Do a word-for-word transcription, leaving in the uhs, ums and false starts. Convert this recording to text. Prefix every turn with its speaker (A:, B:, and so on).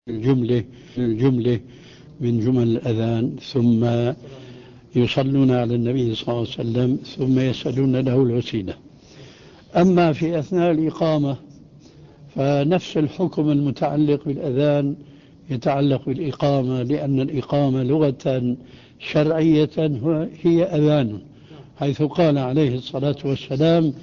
A: الجملة الجملة من جمل الأذان، ثم يصلون على النبي صلى الله عليه وسلم، ثم يسألون له الوسيلة. أما في أثناء الإقامة فنفس الحكم المتعلق بالأذان يتعلق بالإقامة، لأن الإقامة لغة شرعية هي أذان، حيث قال عليه الصلاة والسلام: